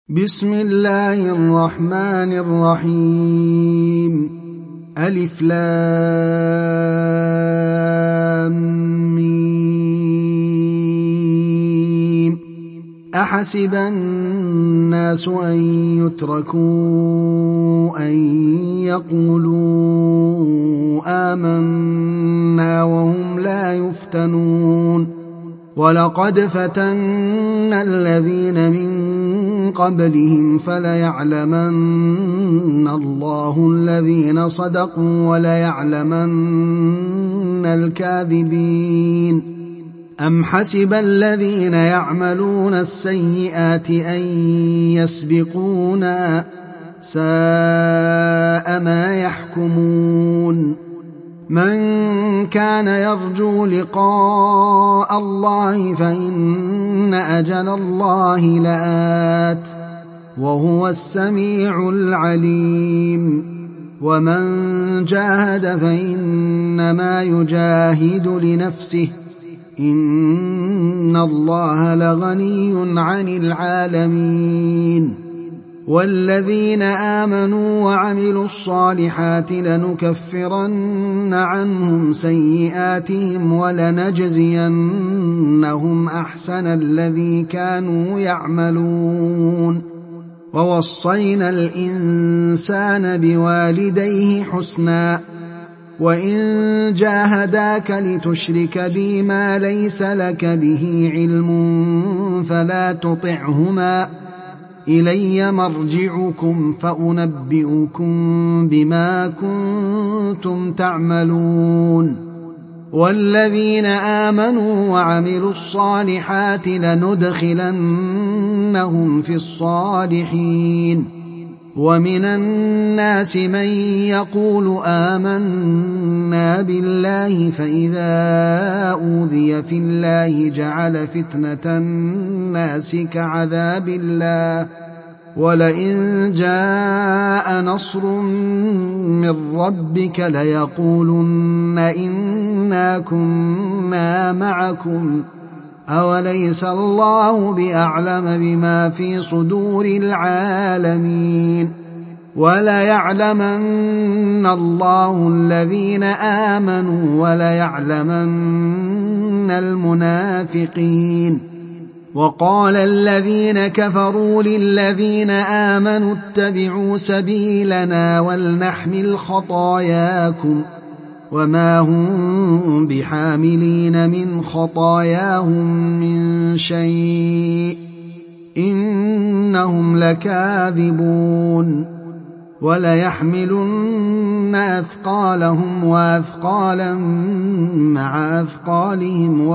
بسم الله الرحمن الرحيم. ألف لام ميم. أحسب الناس أن يتركوا أن يقولوا آمنا وهم لا يفتنون. ولقد فتنا الذين من قبلهم فليعلمن الله الذين صدقوا وليعلمن الكاذبين. أم حسب الذين يعملون السيئات أن يسبقونا ساء ما يحكمون. من كان يرجو لقاء الله فإن أجل الله لآت وهو السميع العليم. ومن جاهد فإنما يجاهد لنفسه إن الله لغني عن العالمين. والذين آمنوا وعملوا الصالحات لنكفرن عنهم سيئاتهم ولنجزينهم أحسن الذي كانوا يعملون. ووصينا الإنسان بوالديه حسنا وإن جاهداك لتشرك بي ما ليس لك به علم فلا تطعهما إلي مرجعكم فأنبئكم بما كنتم تعملون. والذين آمنوا وعملوا الصالحات لندخلنهم في الصالحين. ومن الناس من يقول آمنا بالله فإذا أوذي في الله جعل فتنة الناس كعذاب الله ولئن جاء نصر من ربك ليقولن إنا كنا معكم أوليس الله بأعلم بما في صدور العالمين. وليعلمن الله الذين آمنوا وليعلمن المنافقين. وقال الذين كفروا للذين آمنوا اتبعوا سبيلنا ولنحمل خطاياكم وما هم بحاملين من خطاياهم من شيء إنهم لكاذبون. وليحملن أثقالهم وأثقالا مع أثقالهم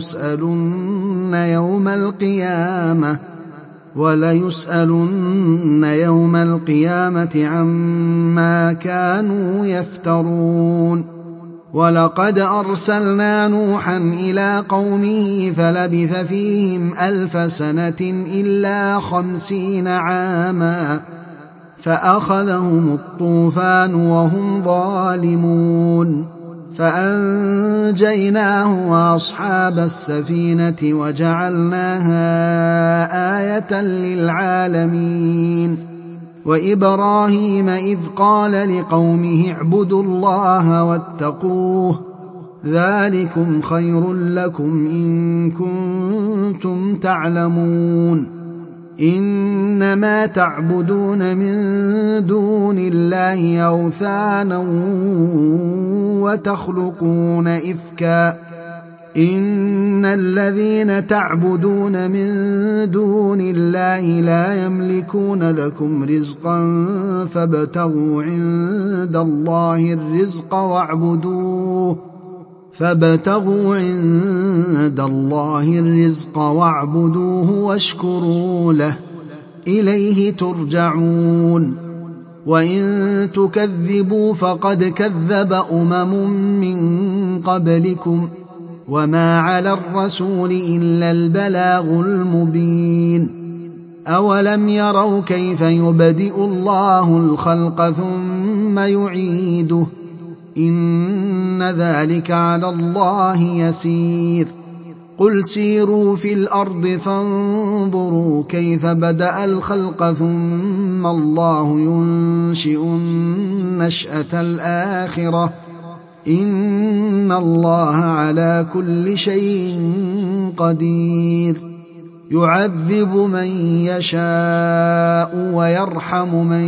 وليسألن يوم القيامة عما كانوا يفترون. ولقد أرسلنا نوحا إلى قومه فلبث فيهم 1000 سنة إلا 50 عاما فأخذهم الطوفان وهم ظالمون فأنجيناه وأصحاب السفينة وجعلناها آية للعالمين. وإبراهيم إذ قال لقومه اعبدوا الله واتقوه ذلكم خير لكم إن كنتم تعلمون. إنما تعبدون من دون الله أوثانا وتخلقون إفكا إن الذين تعبدون من دون الله لا يملكون لكم رزقا فابتغوا عند الله الرزق واعبدوه واشكروا له إليه ترجعون. وإن تكذبوا فقد كذب من قبلكم وما على الرسول إلا البلاغ المبين. أولم يروا كيف يبدئ الله الخلق ثم يعيده إن ذلك على الله يسير. قل سيروا في الأرض فانظروا كيف بدأ الخلق ثم الله ينشئ النشأة الآخرة إن الله على كل شيء قدير يعذب من يشاء ويرحم من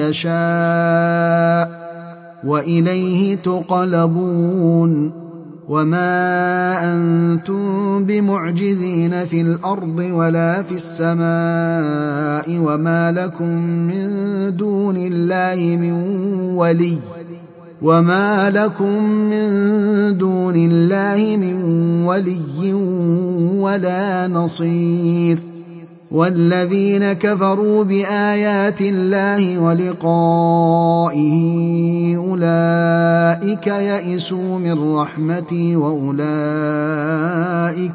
يشاء وإليه تقلبون وما أنتم بمعجزين في الأرض ولا في السماء وما لكم من دون الله من ولي ولا نصير والذين كفروا بآيات الله ولقائه أولئك يئسوا من رحمتي وأولئك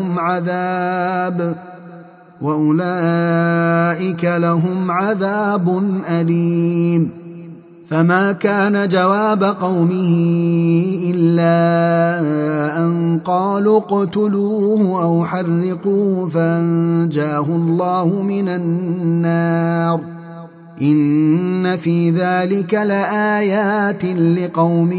لهم عذاب أليم فما كان جواب قومه إلا أن قالوا اقتلوه أو حرقوه فأنجاه الله من النار إن في ذلك لآيات لقوم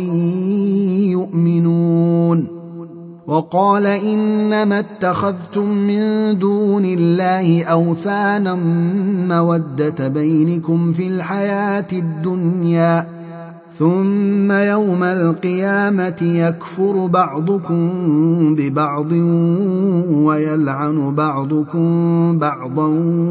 يؤمنون وقال إنما اتخذتم من دون الله أوثانا مودة بينكم في الحياة الدنيا ثم يوم القيامة يكفر بعضكم ببعض ويلعن بعضكم بعضا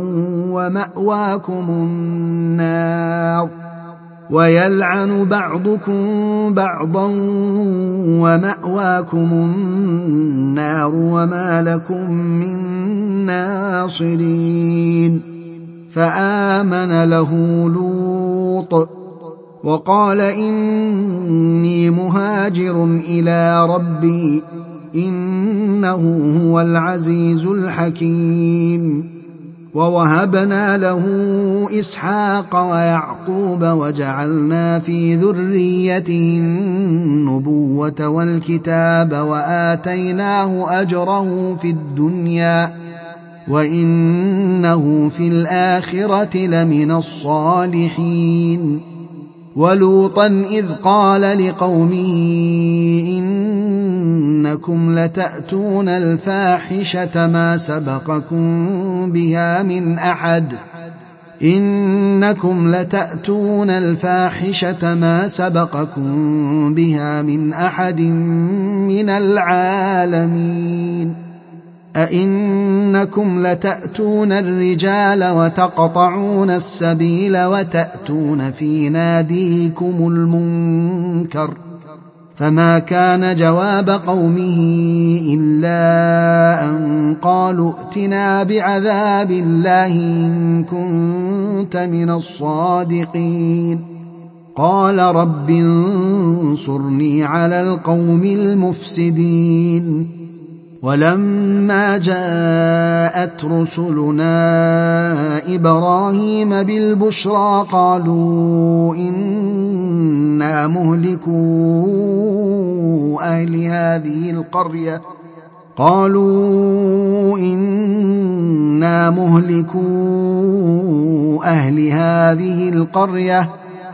ومأواكم النار وما لكم من ناصرين فآمن له لوط وقال إني مهاجر إلى ربي إنه هو العزيز الحكيم ووهبنا له إسحاق ويعقوب وجعلنا في ذريته النبوة والكتاب وآتيناه أجره في الدنيا وإنه في الآخرة لمن الصالحين ولوطا إذ قال لقومه إنكم لتأتون الفاحشة ما سبقكم بها من أحد من العالمين أئنكم لتأتون الرجال وتقطعون السبيل وتأتون في ناديكم المنكر فما كان جواب قومه إلا أن قالوا ائتنا بعذاب الله إن كنت من الصادقين قال رب انصرني على القوم المفسدين ولما جاءت رسلنا إبراهيم بالبشرى قالوا إنا مهلكو أهل هذه القرية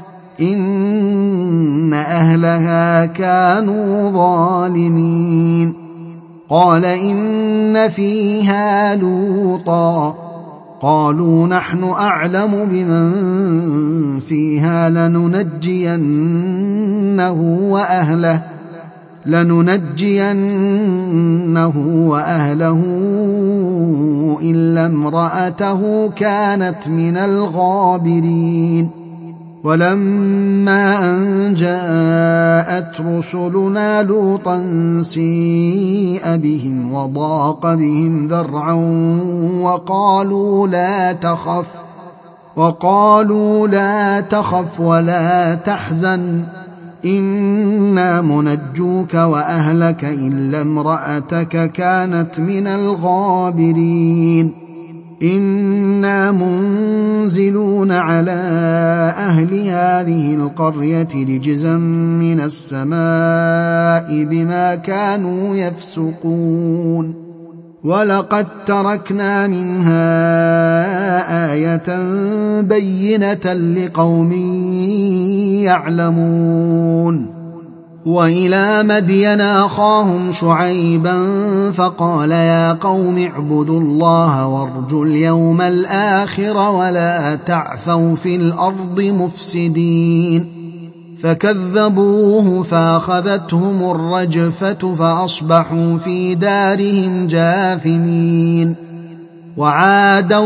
إن أهلها كانوا ظالمين قال إن فيها لوطا قالوا نحن أعلم بمن فيها لننجينه وأهله إلا امرأته كانت من الغابرين ولما أن جاءت رسلنا لوطا سيء بهم وضاق بهم ذرعا وقالوا لا تخف ولا تحزن إنا منجوك وأهلك إلا امرأتك كانت من الغابرين إنا منزلون على أهل هذه القرية رجزا من السماء بما كانوا يفسقون ولقد تركنا منها آية بينة لقوم يعلمون. وإلى مدين أخاهم شعيبا فقال يا قوم اعبدوا الله وارجوا اليوم الآخر ولا تعثوا في الأرض مفسدين. فكذبوه فأخذتهم الرجفة فأصبحوا في دارهم جاثمين. وعادا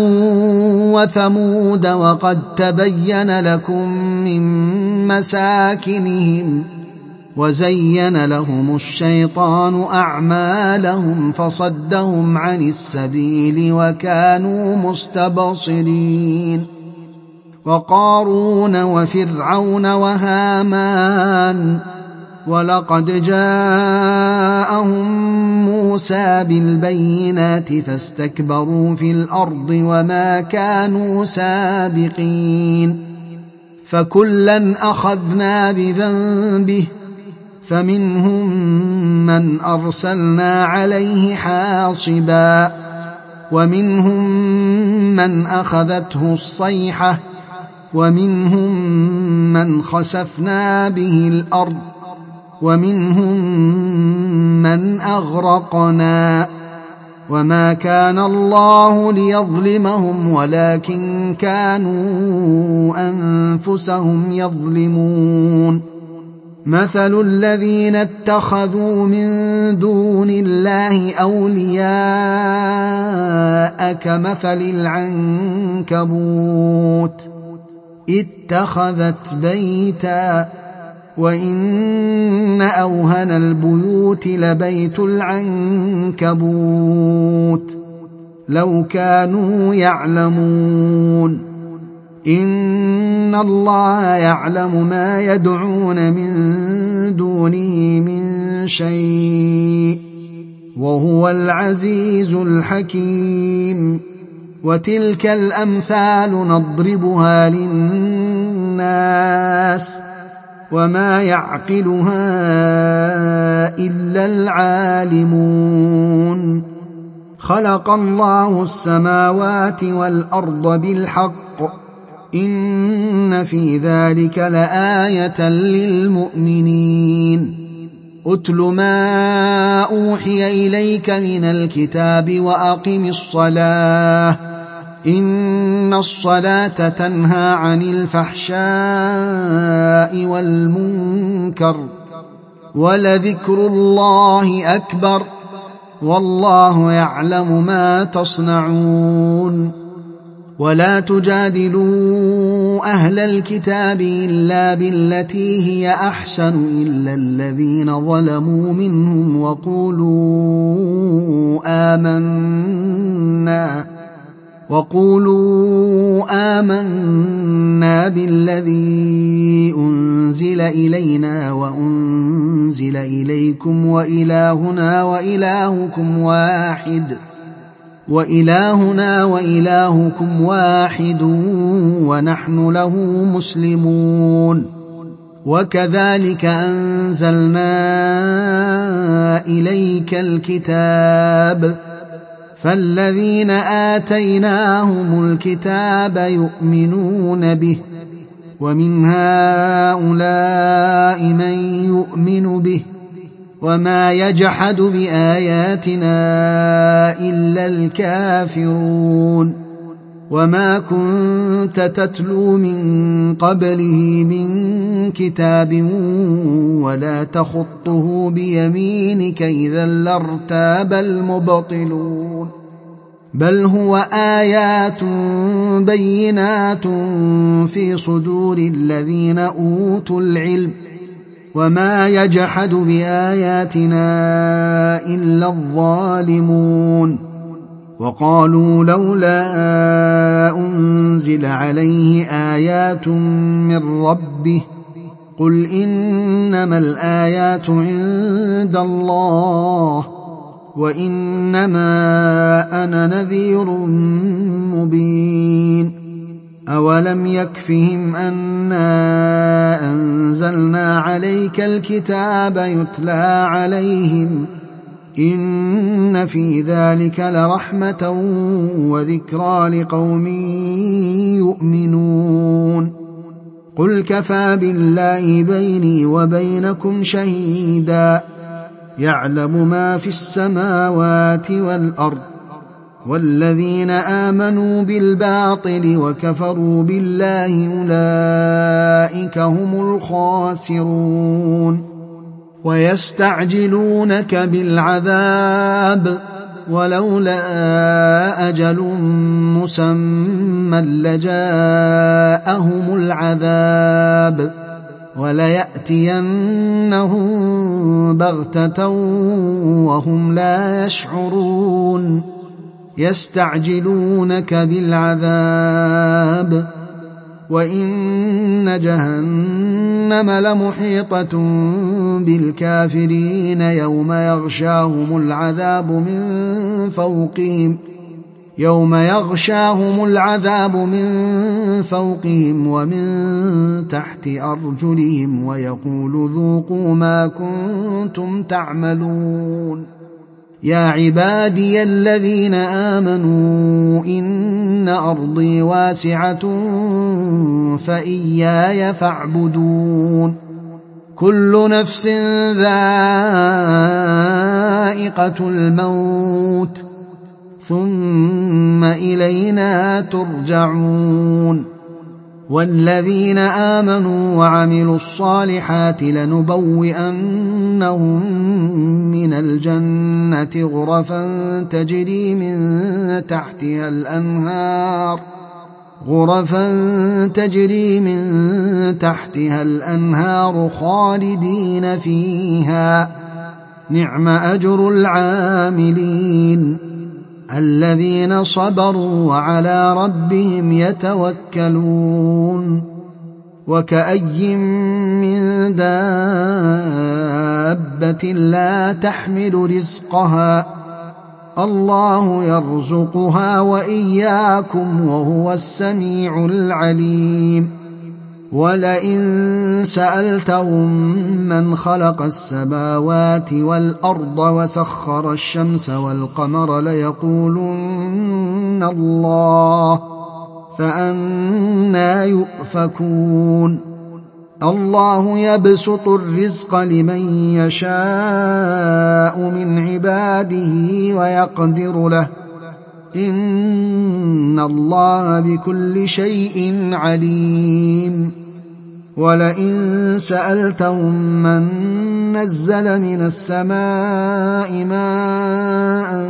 وثمود وقد تبين لكم من مساكنهم وزين لهم الشيطان أعمالهم فصدهم عن السبيل وكانوا مستبصرين. وقارون وفرعون وهامان ولقد جاءهم موسى بالبينات فاستكبروا في الأرض وما كانوا سابقين. فكلا أخذنا بذنبه فمنهم من أرسلنا عليه حاصبا ومنهم من أخذته الصيحة ومنهم من خسفنا به الأرض ومنهم من أغرقنا. وما كان الله ليظلمهم ولكن كانوا أنفسهم يظلمون. مثل الذين اتخذوا من دون الله أولياء كمثل العنكبوت اتخذت بيتا وإن أوهن البيوت لبيت العنكبوت لو كانوا يعلمون. إن الله يعلم ما يدعون من دونه من شيء وهو العزيز الحكيم. وتلك الأمثال نضربها للناس وما يعقلها إلا العالمون. خلق الله السماوات والأرض بالحق إن في ذلك لآية للمؤمنين. أتل ما أوحي إليك من الكتاب وأقم الصلاة إن الصلاة تنهى عن الفحشاء والمنكر ولذكر الله أكبر والله يعلم ما تصنعون. ولا تجادلوا أهل الكتاب إلا بالتي هي أحسن إلا الذين ظلموا منهم وقولوا آمنا بالذي أنزل إلينا وأنزل إليكم وإلهنا وإلهكم واحد ونحن له مسلمون. وكذلك أنزلنا إليك الكتاب فالذين آتيناهم الكتاب يؤمنون به ومن هؤلاء من يؤمن به وما يجحد بآياتنا إلا الكافرون. وما كنت تتلو من قبله من كتاب ولا تخطه بيمينك إذا لارتاب المبطلون. بل هو آيات بينات في صدور الذين أوتوا العلم وما يجحد بآياتنا إلا الظالمون. وقالوا لولا أنزل عليه آيات من ربه قل إنما الآيات عند الله وإنما أنا نذير مبين. أولم يكفهم أنا أنزلنا عليك الكتاب يتلى عليهم إن في ذلك لرحمة وذكرى لقوم يؤمنون قل كفى بالله بيني وبينكم شهيدا يعلم ما في السماوات والأرض والذين آمنوا بالباطل وكفروا بالله أولئك هم الخاسرون ويستعجلونك بالعذاب ولولا أجل مسمى لجاءهم العذاب وليأتينهم بغتة وهم لا يشعرون يستعجلونك بالعذاب وإن جهنم لمحيطة بالكافرين يوم يغشاهم العذاب من فوقهم ومن تحت أرجلهم ويقول ذوقوا ما كنتم تعملون يا عبادي الذين آمنوا إن أرضي واسعة فإياي فاعبدون كل نفس ذائقة الموت ثم إلينا ترجعون والذين آمنوا وعملوا الصالحات لنبوئنهم من الجنة غرفا تجري من تحتها الأنهار خالدين فيها نعم أجر العاملين الذين صبروا وعلى ربهم يتوكلون وكأي من دابة لا تحمل رزقها الله يرزقها وإياكم وهو السميع العليم ولئن سألتهم من خلق السماوات والأرض وسخر الشمس والقمر ليقولن الله فأنى يؤفكون الله يبسط الرزق لمن يشاء من عباده ويقدر له إن الله بكل شيء عليم ولئن سألتهم من نزل من السماء ماء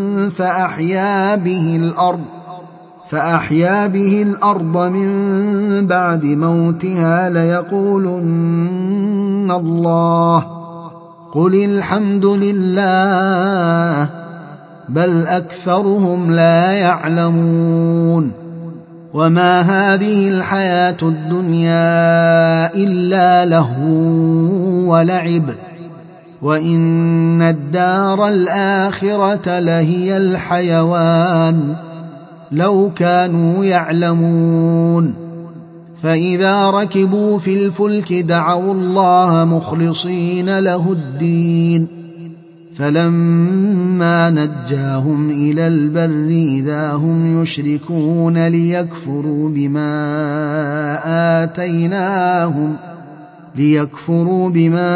فأحيا به الأرض من بعد موتها ليقولن الله قل الحمد لله بل أكثرهم لا يعلمون وما هذه الحياة الدنيا إلا لهو ولعب وإن الدار الآخرة لهي الحيوان لو كانوا يعلمون فإذا ركبوا في الفلك دعوا الله مخلصين له الدين فلما نجاهم إلى البر إذا هم يشركون ليكفروا بما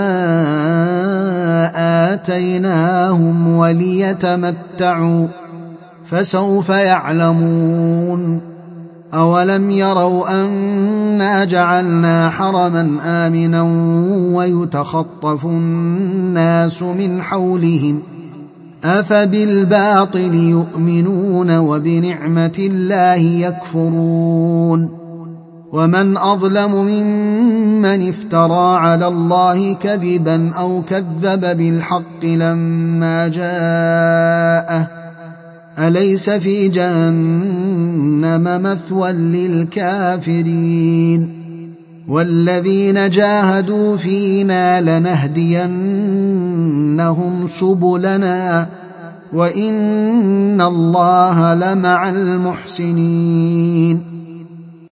آتيناهم وليتمتعوا فسوف يعلمون أولم يروا أنا جعلنا حرما آمنا ويتخطف الناس من حولهم أفبالباطل يؤمنون وبنعمة الله يكفرون ومن أظلم ممن افترى على الله كذبا أو كذب بالحق لما جاءه أليس في جهنم مثوى للكافرين والذين جاهدوا فينا لنهدينهم سبلنا وإن الله لمع المحسنين